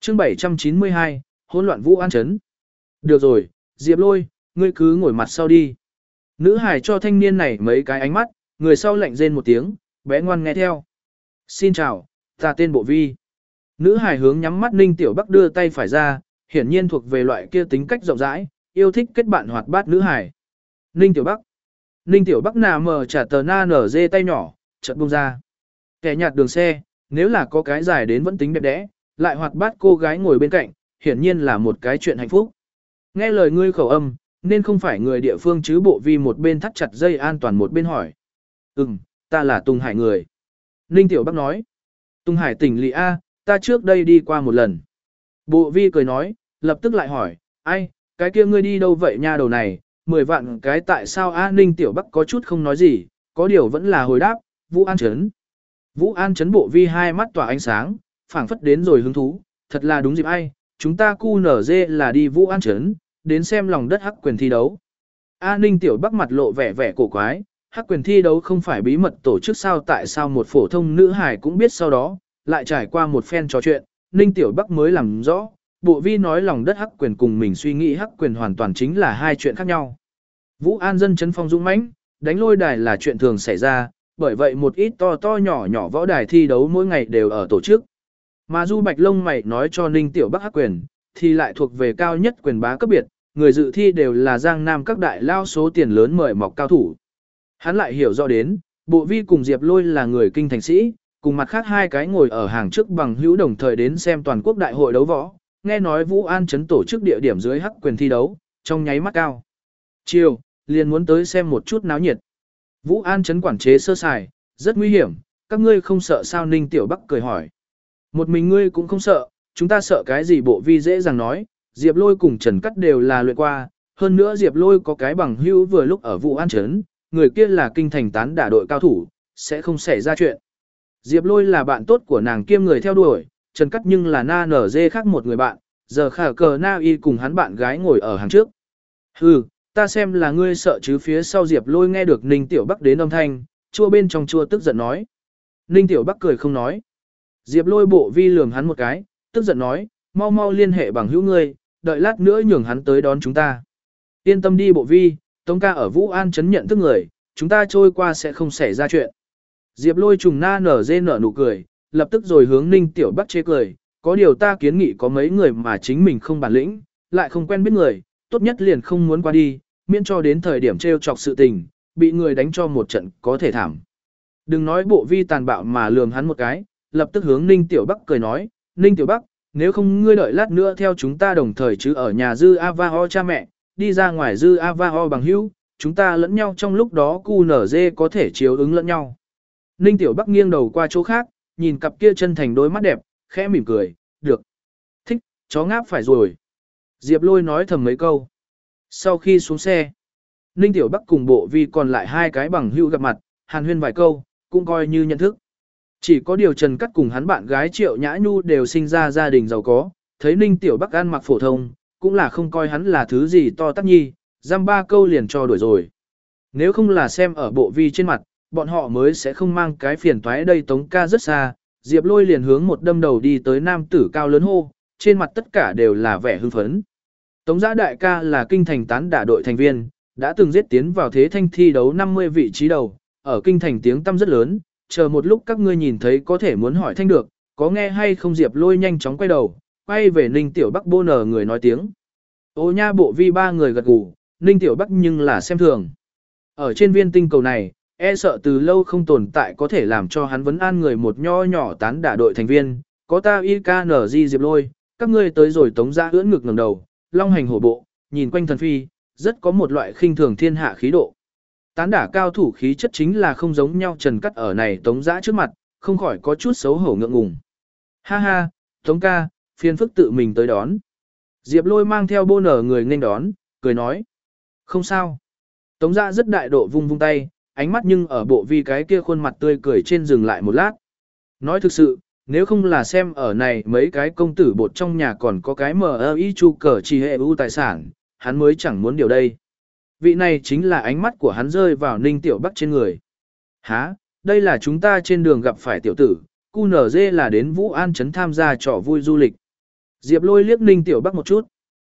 chương 792, hỗn loạn Vũ An Trấn. Được rồi, Diệp Lôi, ngươi cứ ngồi mặt sau đi. Nữ hải cho thanh niên này mấy cái ánh mắt, người sau lạnh rên một tiếng, bé ngoan nghe theo. Xin chào, ta tên Bộ Vi. Nữ hải hướng nhắm mắt Ninh Tiểu Bắc đưa tay phải ra, hiển nhiên thuộc về loại kia tính cách rộng rãi, yêu thích kết bạn hoạt bát nữ hải. Ninh Tiểu Bắc. Ninh Tiểu Bắc nà mờ trả tờ na nở dê tay nhỏ, chợt buông ra. Kẻ nhạt đường xe, nếu là có cái dài đến vẫn tính đẹp đẽ, lại hoạt bát cô gái ngồi bên cạnh, hiển nhiên là một cái chuyện hạnh phúc. Nghe lời ngươi khẩu âm, nên không phải người địa phương chứ. Bộ Vi một bên thắt chặt dây an toàn một bên hỏi. Ta là Tùng Hải người. Ninh Tiểu Bắc nói. Tùng Hải tỉnh lỵ A, ta trước đây đi qua một lần. Bộ Vi cười nói, lập tức lại hỏi, ai, cái kia ngươi đi đâu vậy nha đầu này, 10 vạn cái tại sao A. Ninh Tiểu Bắc có chút không nói gì, có điều vẫn là hồi đáp, Vũ An Trấn. Vũ An Trấn. Bộ Vi hai mắt tỏa ánh sáng, phảng phất đến rồi hứng thú, thật là đúng dịp ai, chúng ta QNZ là đi Vũ An Trấn, đến xem lòng đất hắc quyền thi đấu. A. Ninh Tiểu Bắc mặt lộ vẻ vẻ cổ quái, hắc quyền thi đấu không phải bí mật tổ chức sao, tại sao một phổ thông nữ hải cũng biết. Sau đó, lại trải qua một phen trò chuyện, Ninh Tiểu Bắc mới làm rõ, Bộ Vi nói lòng đất hắc quyền cùng mình suy nghĩ hắc quyền hoàn toàn chính là hai chuyện khác nhau. Vũ An dân chấn phong dũng mãnh, đánh lôi đài là chuyện thường xảy ra, bởi vậy một ít to to nhỏ nhỏ võ đài thi đấu mỗi ngày đều ở tổ chức. Mà Du Bạch lông mày nói cho Ninh Tiểu Bắc hắc quyền, thì lại thuộc về cao nhất quyền bá cấp biệt, người dự thi đều là Giang Nam các đại lao số tiền lớn mời mọc cao thủ. Hắn lại hiểu rõ đến, Bộ Vi cùng Diệp Lôi là người kinh thành sĩ, cùng mặt khác hai cái ngồi ở hàng trước bằng hữu đồng thời đến xem toàn quốc đại hội đấu võ, nghe nói Vũ An Trấn tổ chức địa điểm dưới hắc quyền thi đấu, trong nháy mắt cao. Chiều, liền muốn tới xem một chút náo nhiệt. Vũ An Trấn quản chế sơ sài, rất nguy hiểm, các ngươi không sợ sao? Ninh Tiểu Bắc cười hỏi. Một mình ngươi cũng không sợ, chúng ta sợ cái gì? Bộ Vi dễ dàng nói, Diệp Lôi cùng Trần Cắt đều là luyện qua, hơn nữa Diệp Lôi có cái bằng hữu vừa lúc ở Vũ An Trấn, người kia là kinh thành tán đả đội cao thủ, sẽ không xảy ra chuyện. Diệp Lôi là bạn tốt của nàng kiêm người theo đuổi, Trần Cắt nhưng là na nở dê khác một người bạn, giờ khả cờ na y cùng hắn bạn gái ngồi ở hàng trước. Hừ, ta xem là ngươi sợ chứ. Phía sau Diệp Lôi nghe được Ninh Tiểu Bắc đến âm thanh, chua bên trong chua tức giận nói. Ninh Tiểu Bắc cười không nói. Diệp Lôi. Bộ Vi lườm hắn một cái, tức giận nói, mau mau liên hệ bằng hữu ngươi, đợi lát nữa nhường hắn tới đón chúng ta. Yên tâm đi Bộ Vi, Tống ca ở Vũ An Trấn nhận thức người, chúng ta trôi qua sẽ không xảy ra chuyện. Diệp Lôi trùng na nở dê nở nụ cười, lập tức rồi hướng Ninh Tiểu Bắc chê cười, có điều ta kiến nghị có mấy người mà chính mình không bản lĩnh, lại không quen biết người, tốt nhất liền không muốn qua đi, miễn cho đến thời điểm trêu chọc sự tình, bị người đánh cho một trận có thể thảm. Đừng nói Bộ Vi tàn bạo mà lườm hắn một cái, lập tức hướng Ninh Tiểu Bắc cười nói, Ninh Tiểu Bắc, nếu không ngươi đợi lát nữa theo chúng ta đồng thời chứ ở nhà Dư Avaho cha mẹ, đi ra ngoài Dư Avaho bằng hữu, chúng ta lẫn nhau trong lúc đó QNZ có thể chiếu ứng lẫn nhau. Ninh Tiểu Bắc nghiêng đầu qua chỗ khác, nhìn cặp kia chân thành đôi mắt đẹp, khẽ mỉm cười, được. Thích, chó ngáp phải rồi. Diệp Lôi nói thầm mấy câu. Sau khi xuống xe, Ninh Tiểu Bắc cùng Bộ Vi còn lại hai cái bằng hữu gặp mặt, hàn huyên vài câu, cũng coi như nhận thức. Chỉ có điều Trần Cắt cùng hắn bạn gái Triệu Nhã Nhu đều sinh ra gia đình giàu có, thấy Ninh Tiểu Bắc ăn mặc phổ thông, cũng là không coi hắn là thứ gì to tát nhi, giam ba câu liền cho đuổi rồi. Nếu không là xem ở Bộ Vi trên mặt, bọn họ mới sẽ không mang cái phiền toái đây. Tống ca rất xa, Diệp Lôi liền hướng một đâm đầu đi tới nam tử cao lớn hô, trên mặt tất cả đều là vẻ hưng phấn. Tống Giã đại ca là kinh thành tán đả đội thành viên, đã từng giết tiến vào thế thanh thi đấu 50 vị trí đầu, ở kinh thành tiếng tăm rất lớn, chờ một lúc các ngươi nhìn thấy có thể muốn hỏi thanh được, có nghe hay không? Diệp Lôi nhanh chóng quay đầu, quay về Ninh Tiểu Bắc bô nở người nói tiếng. Ô nha. Bộ Vi ba người gật gù, Ninh Tiểu Bắc nhưng là xem thường. Ở trên viên tinh cầu này, e sợ từ lâu không tồn tại có thể làm cho hắn vấn an người một nho nhỏ tán đả đội thành viên, có ta IKNG Diệp Lôi, các ngươi tới rồi. Tống Giã ưỡn ngực ngẩng đầu, long hành hổ bộ, nhìn quanh thần phi, rất có một loại khinh thường thiên hạ khí độ. Tán đả cao thủ khí chất chính là không giống nhau. Trần Cắt ở này Tống Giã trước mặt, không khỏi có chút xấu hổ ngượng ngùng. Ha ha, Tống ca, phiền phức tự mình tới đón. Diệp Lôi mang theo bô nở người nghênh đón, cười nói. Không sao. Tống Giã rất đại độ vung vung tay, ánh mắt nhưng ở Bộ Vi cái kia khuôn mặt tươi cười trên dừng lại một lát. Nói thực sự, nếu không là xem ở này mấy cái công tử bột trong nhà còn có cái MI chu cờ chỉ hệ ưu tài sản, hắn mới chẳng muốn điều đây. Vị này chính là ánh mắt của hắn rơi vào Ninh Tiểu Bắc trên người. Hả, đây là chúng ta trên đường gặp phải tiểu tử, QNZ là đến Vũ An Trấn tham gia trò vui du lịch. Diệp Lôi liếc Ninh Tiểu Bắc một chút.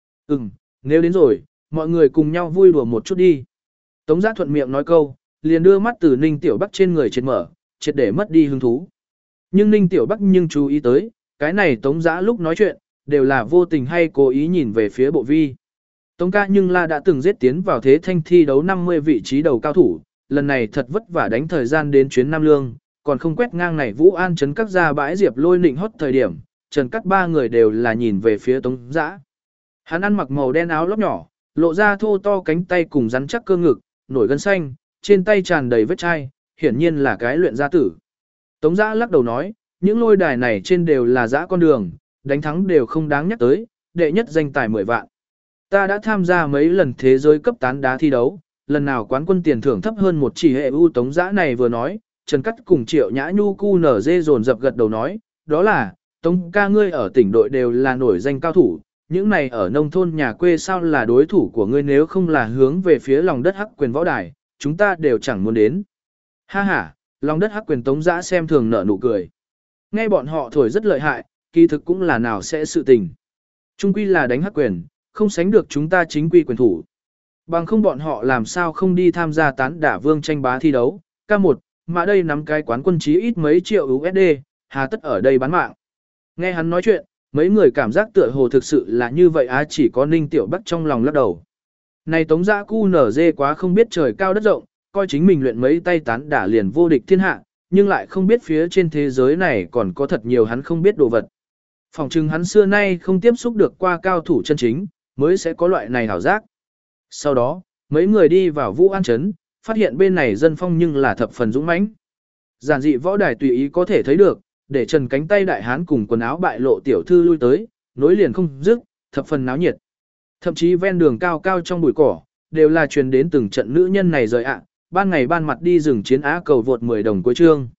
Nếu đến rồi, mọi người cùng nhau vui đùa một chút đi. Tống Giã thuận miệng nói câu, liền đưa mắt từ Ninh Tiểu Bắc trên người triệt mở, triệt để mất đi hứng thú. Nhưng Ninh Tiểu Bắc nhưng chú ý tới, cái này Tống Giã lúc nói chuyện, đều là vô tình hay cố ý nhìn về phía bộ vi. Tống ca nhưng là đã từng giết tiến vào thế thanh thi đấu 50 vị trí đầu cao thủ, lần này thật vất vả đánh thời gian đến chuyến Nam Lương, còn không quét ngang này Vũ An trấn các gia bãi Diệp Lôi nịnh hót thời điểm, Trần Cắt ba người đều là nhìn về phía Tống Giã. Hắn ăn mặc màu đen áo lót nhỏ, lộ ra thô to cánh tay cùng rắn chắc cơ ngực, nổi gân xanh, trên tay tràn đầy vết chai, hiển nhiên là cái luyện gia tử. Tống Giã lắc đầu nói, những lôi đài này trên đều là dã con đường, đánh thắng đều không đáng nhắc tới, đệ nhất danh tài 10 vạn. Ta đã tham gia mấy lần thế giới cấp tán đá thi đấu, lần nào quán quân tiền thưởng thấp hơn một chỉ hệ ưu. Tống Giã này vừa nói, Trần Cắt cùng Triệu Nhã Nhu cu nở dê dồn dập gật đầu nói, đó là, Tống ca ngươi ở tỉnh đội đều là nổi danh cao thủ, những này ở nông thôn nhà quê sao là đối thủ của ngươi, nếu không là hướng về phía lòng đất hắc quyền võ đài, chúng ta đều chẳng muốn đến. Ha ha, lòng đất hắc quyền. Tống Giã xem thường nở nụ cười. Nghe bọn họ thổi rất lợi hại, kỳ thực cũng là nào sẽ sự tình. Trung quy là đánh hắc quyền, không sánh được chúng ta chính quy quyền thủ. Bằng không bọn họ làm sao không đi tham gia tán đả vương tranh bá thi đấu. K1, mà đây nắm cái quán quân chí ít mấy triệu USD, hà tất ở đây bán mạng. Nghe hắn nói chuyện, mấy người cảm giác tựa hồ thực sự là như vậy á, chỉ có Ninh Tiểu Bắc trong lòng lắc đầu. Này Tống Giã cu nở dê quá không biết trời cao đất rộng, coi chính mình luyện mấy tay tán đả liền vô địch thiên hạ, nhưng lại không biết phía trên thế giới này còn có thật nhiều hắn không biết đồ vật. Phòng chừng hắn xưa nay không tiếp xúc được qua cao thủ chân chính, mới sẽ có loại này hảo giác. Sau đó, mấy người đi vào Vũ An trấn, phát hiện bên này dân phong nhưng là thập phần dũng mãnh. Giản dị võ đài tùy ý có thể thấy được, để trần cánh tay đại hán cùng quần áo bại lộ tiểu thư lui tới, nối liền không dứt, thập phần náo nhiệt. Thậm chí ven đường cao cao trong bụi cỏ, đều là truyền đến từng trận nữ nhân này rời ạ, ban ngày ban mặt đi rừng chiến á cầu vượt 10 đồng cuối chương.